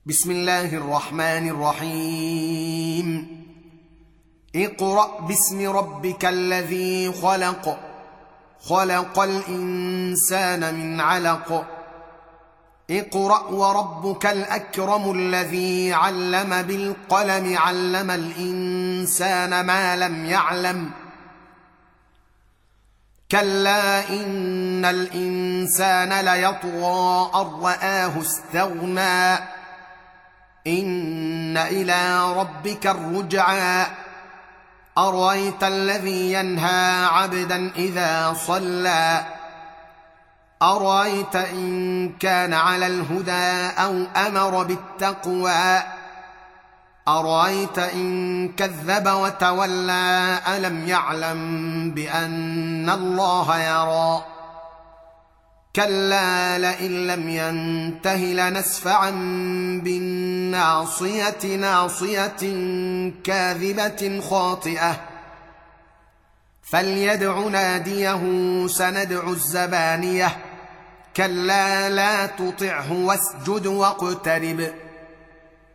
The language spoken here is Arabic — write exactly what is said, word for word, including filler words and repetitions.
بسم الله الرحمن الرحيم. اقرأ باسم ربك الذي خلق خلق الإنسان من علق اقرأ وربك الأكرم الذي علم بالقلم علم الإنسان ما لم يعلم كلا إن الإنسان ليطغى أن رآه استغنى إن إلى ربك الرجعى أرأيت الذي ينهى عبدا إذا صلى أرأيت إن كان على الهدى أو أمر بالتقوى أرأيت إن كذب وتولى ألم يعلم بأن الله يرى كلا لئن لم ينته لنسفعا بالناصية ناصية كاذبة خاطئة فليدع ناديه سندع الزبانية كلا لا تطعه واسجد واقترب